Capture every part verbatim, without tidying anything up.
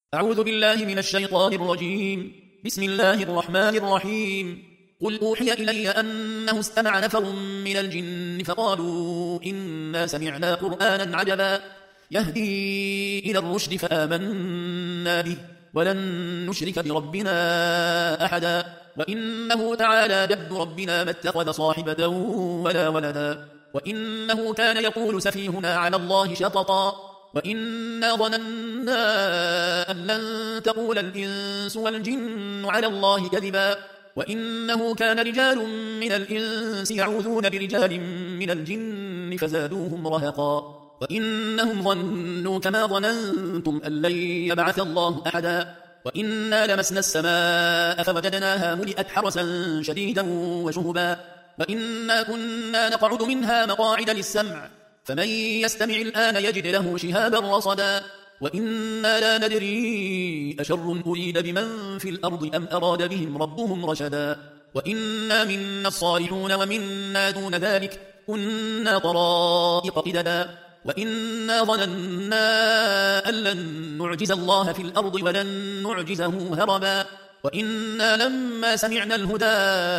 أعوذ بالله من الشيطان الرجيم. بسم الله الرحمن الرحيم. قل أوحي إلي أنه استمع نفر من الجن فقالوا إنا سمعنا قرآنا عجبا يهدي إلى الرشد فآمنا به ولن نشرك بربنا أحدا وإنه تعالى جد ربنا ما اتخذ صاحبة ولا ولدا وإنه كان يقول سفيهنا على الله شططا وإنا ظننا أن لن تقول الإنس والجن على الله كذبا وإنه كان رجال من الإنس يعوذون برجال من الجن فزادوهم رهقا وإنهم ظنوا كما ظننتم أن لن يبعث الله أحدا وإنا لمسنا السماء فوجدناها ملئت حرسا شديدا وشهبا وإنا كنا نقعد منها مقاعد للسمع فمن يستمع الآن يجد له شهابا رصدا وإنا لا ندري أشر أريد بمن في الأرض أم أراد بهم ربهم رشدا وإنا منا الصالحون ومنا دون ذلك كنا طرائق قددا وإنا ظننا أن لن نعجز الله في الأرض ولن نعجزه هربا وإنا لما سمعنا الهدى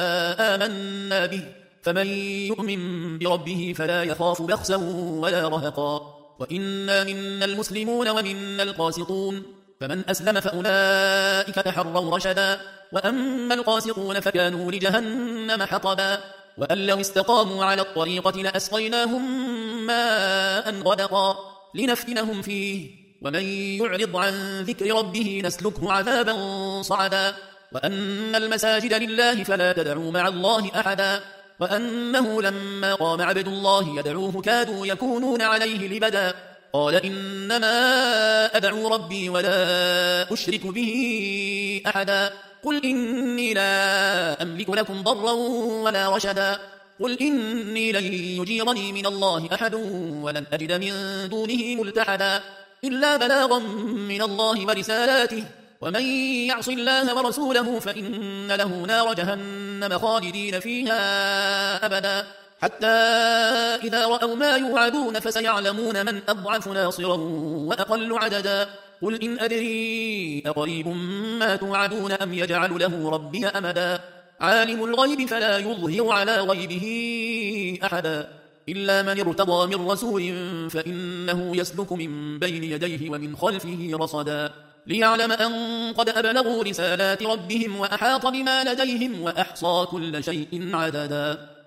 آمنا به فمن يؤمن بربه فلا يخاف بخسا ولا رهقا وإنا منا المسلمون ومنا القاسطون فمن أسلم فأولئك تحروا رشدا وأما القاسطون فكانوا لجهنم حطبا وأن لو استقاموا على الطريقة لأسقيناهم ماء غدقا لنفتنهم فيه ومن يعرض عن ذكر ربه نسلكه عذابا صعدا وأن المساجد لله فلا تدعوا مع الله أحدا وأنه لما قام عبد الله يدعوه كادوا يكونون عليه لبدا قال إنما أدعو ربي ولا أشرك به أحدا قل إني لا أملك لكم ضرا ولا رشدا قل إني لن يجيرني من الله أحد ولن أجد من دونه ملتحدا إلا بلاغا من الله ورسالاته ومن يعص الله ورسوله فإن له نار جهنم خالدين فيها أبدا حتى إذا رأوا ما يوعدون فسيعلمون من أضعف ناصرا وأقل عددا قل إن أدري أقريب ما توعدون أم يجعل له ربي أمدا عالم الغيب فلا يظهر على غيبه أحدا إلا من ارتضى من رسول فإنه يسلك من بين يديه ومن خلفه رصدا ليعلم أن قد أبلغوا رسالات ربهم وأحاط بما لديهم وأحصى كل شيء عددا.